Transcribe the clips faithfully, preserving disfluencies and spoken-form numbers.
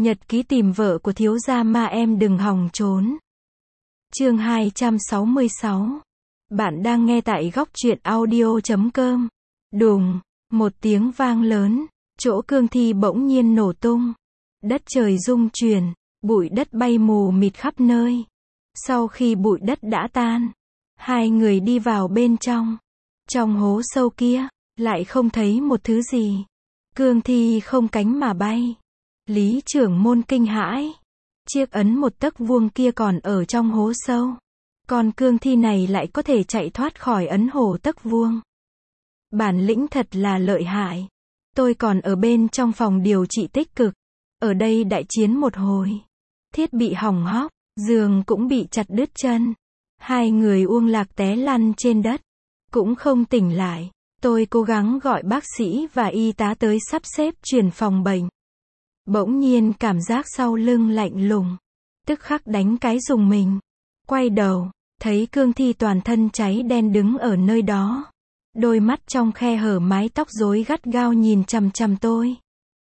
Nhật ký tìm vợ của thiếu gia ma em đừng hòng trốn. Chương hai trăm sáu mươi sáu. Bạn đang nghe tại góc truyện audio chấm com. Đùng, một tiếng vang lớn, chỗ cương thi bỗng nhiên nổ tung. Đất trời rung chuyển, bụi đất bay mù mịt khắp nơi. Sau khi bụi đất đã tan, hai người đi vào bên trong. Trong hố sâu kia, lại không thấy một thứ gì. Cương thi không cánh mà bay. Lý trưởng môn kinh hãi. Chiếc ấn một tấc vuông kia còn ở trong hố sâu. Còn cương thi này lại có thể chạy thoát khỏi ấn hồ tấc vuông. Bản lĩnh thật là lợi hại. Tôi còn ở bên trong phòng điều trị tích cực. Ở đây đại chiến một hồi. Thiết bị hỏng hóc, giường cũng bị chặt đứt chân. Hai người uông lạc té lăn trên đất. Cũng không tỉnh lại. Tôi cố gắng gọi bác sĩ và y tá tới sắp xếp chuyển phòng bệnh. Bỗng nhiên cảm giác sau lưng lạnh lùng. Tức khắc đánh cái rùng mình. Quay đầu, thấy cương thi toàn thân cháy đen đứng ở nơi đó. Đôi mắt trong khe hở mái tóc rối gắt gao nhìn chằm chằm tôi.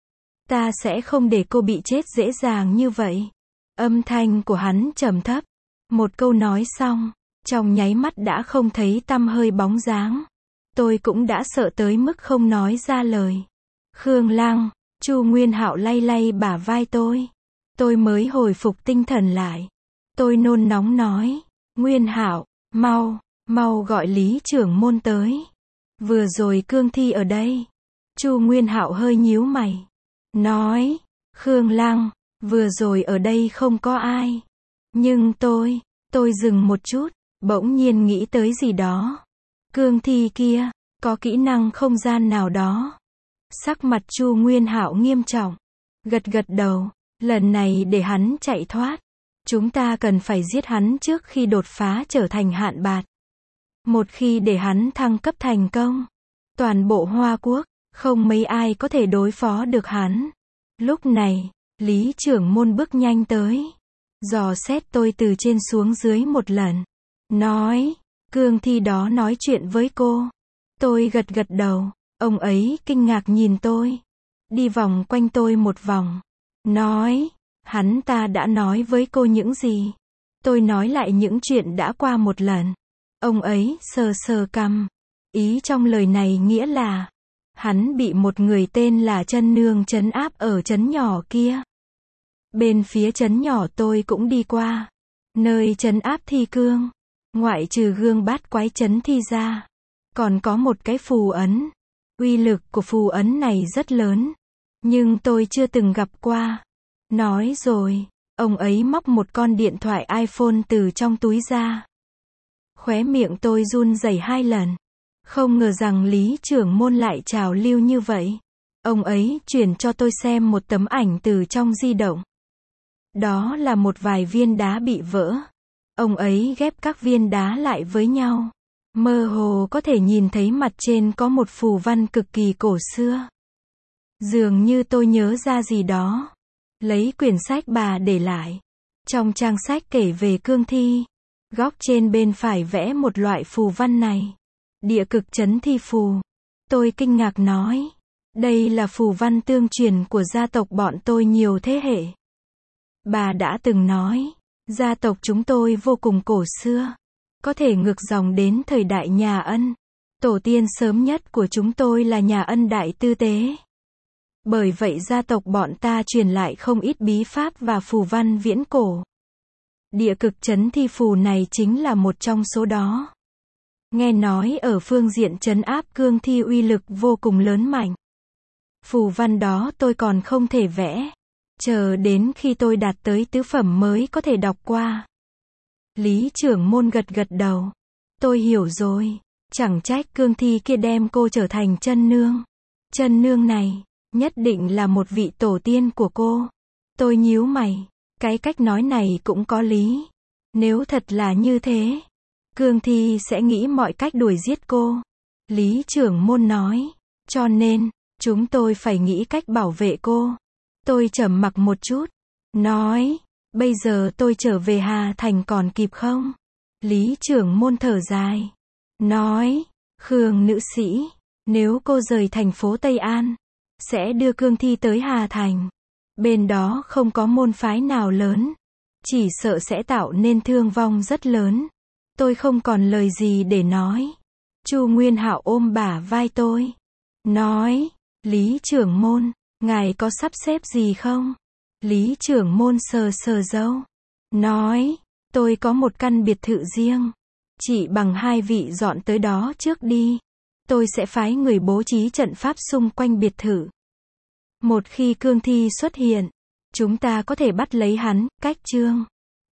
Ta sẽ không để cô bị chết dễ dàng như vậy. Âm thanh của hắn trầm thấp. Một câu nói xong, trong nháy mắt đã không thấy tăm hơi bóng dáng. Tôi cũng đã sợ tới mức không nói ra lời. Khương Lăng, Chu Nguyên Hạo lay lay bả vai tôi. Tôi mới hồi phục tinh thần lại. Tôi nôn nóng nói, Nguyên Hạo, mau, mau gọi Lý trưởng môn tới. Vừa rồi cương thi ở đây. Chu Nguyên Hạo hơi nhíu mày. Nói, Khương Lăng, vừa rồi ở đây không có ai. Nhưng tôi, tôi dừng một chút, bỗng nhiên nghĩ tới gì đó. Cương thi kia, có kỹ năng không gian nào đó. Sắc mặt Chu Nguyên Hạo nghiêm trọng. Gật gật đầu, lần này để hắn chạy thoát. Chúng ta cần phải giết hắn trước khi đột phá trở thành hạn bạt. Một khi để hắn thăng cấp thành công, toàn bộ Hoa Quốc, không mấy ai có thể đối phó được hắn. Lúc này, Lý trưởng môn bước nhanh tới. Dò xét tôi từ trên xuống dưới một lần. Nói, cương thi đó nói chuyện với cô. Tôi gật gật đầu. Ông ấy kinh ngạc nhìn tôi. Đi vòng quanh tôi một vòng. Nói, hắn ta đã nói với cô những gì? Tôi nói lại những chuyện đã qua một lần. Ông ấy sờ sờ cằm. Ý trong lời này nghĩa là, hắn bị một người tên là Chân Nương trấn áp ở trấn nhỏ kia. Bên phía trấn nhỏ tôi cũng đi qua. Nơi trấn áp thi cương. Ngoại trừ gương bát quái trấn thi ra. Còn có một cái phù ấn. Uy lực của phù ấn này rất lớn. Nhưng tôi chưa từng gặp qua. Nói rồi, ông ấy móc một con điện thoại iPhone từ trong túi ra. Khóe miệng tôi run rẩy hai lần. Không ngờ rằng Lý trưởng môn lại trào lưu như vậy. Ông ấy chuyển cho tôi xem một tấm ảnh từ trong di động. Đó là một vài viên đá bị vỡ. Ông ấy ghép các viên đá lại với nhau. Mơ hồ có thể nhìn thấy mặt trên có một phù văn cực kỳ cổ xưa. Dường như tôi nhớ ra gì đó. Lấy quyển sách bà để lại. Trong trang sách kể về cương thi. Góc trên bên phải vẽ một loại phù văn này. Địa cực chấn thi phù. Tôi kinh ngạc nói. Đây là phù văn tương truyền của gia tộc bọn tôi nhiều thế hệ. Bà đã từng nói. Gia tộc chúng tôi vô cùng cổ xưa. Có thể ngược dòng đến thời đại nhà Ân. Tổ tiên sớm nhất của chúng tôi là nhà Ân Đại Tư Tế. Bởi vậy gia tộc bọn ta truyền lại không ít bí pháp và phù văn viễn cổ. Địa cực chấn thi phù này chính là một trong số đó. Nghe nói ở phương diện trấn áp cương thi uy lực vô cùng lớn mạnh. Phù văn đó tôi còn không thể vẽ. Chờ đến khi tôi đạt tới tứ phẩm mới có thể đọc qua. Lý trưởng môn gật gật đầu. Tôi hiểu rồi. Chẳng trách cương thi kia đem cô trở thành Chân Nương. Chân Nương này, nhất định là một vị tổ tiên của cô. Tôi nhíu mày. Cái cách nói này cũng có lý. Nếu thật là như thế, cương thi sẽ nghĩ mọi cách đuổi giết cô. Lý trưởng môn nói. Cho nên, chúng tôi phải nghĩ cách bảo vệ cô. Tôi trầm mặc một chút. Nói. Bây giờ tôi trở về Hà Thành còn kịp không? Lý trưởng môn thở dài. Nói. Khương nữ sĩ. Nếu cô rời thành phố Tây An, sẽ đưa cương thi tới Hà Thành. Bên đó không có môn phái nào lớn. Chỉ sợ sẽ tạo nên thương vong rất lớn. Tôi không còn lời gì để nói. Chu Nguyên Hạo ôm bả vai tôi. Nói, Lý trưởng môn, ngài có sắp xếp gì không? Lý trưởng môn sờ sờ râu. Nói, tôi có một căn biệt thự riêng. Chỉ bằng hai vị dọn tới đó trước đi. Tôi sẽ phái người bố trí trận pháp xung quanh biệt thự. Một khi cương thi xuất hiện, chúng ta có thể bắt lấy hắn, cách chương.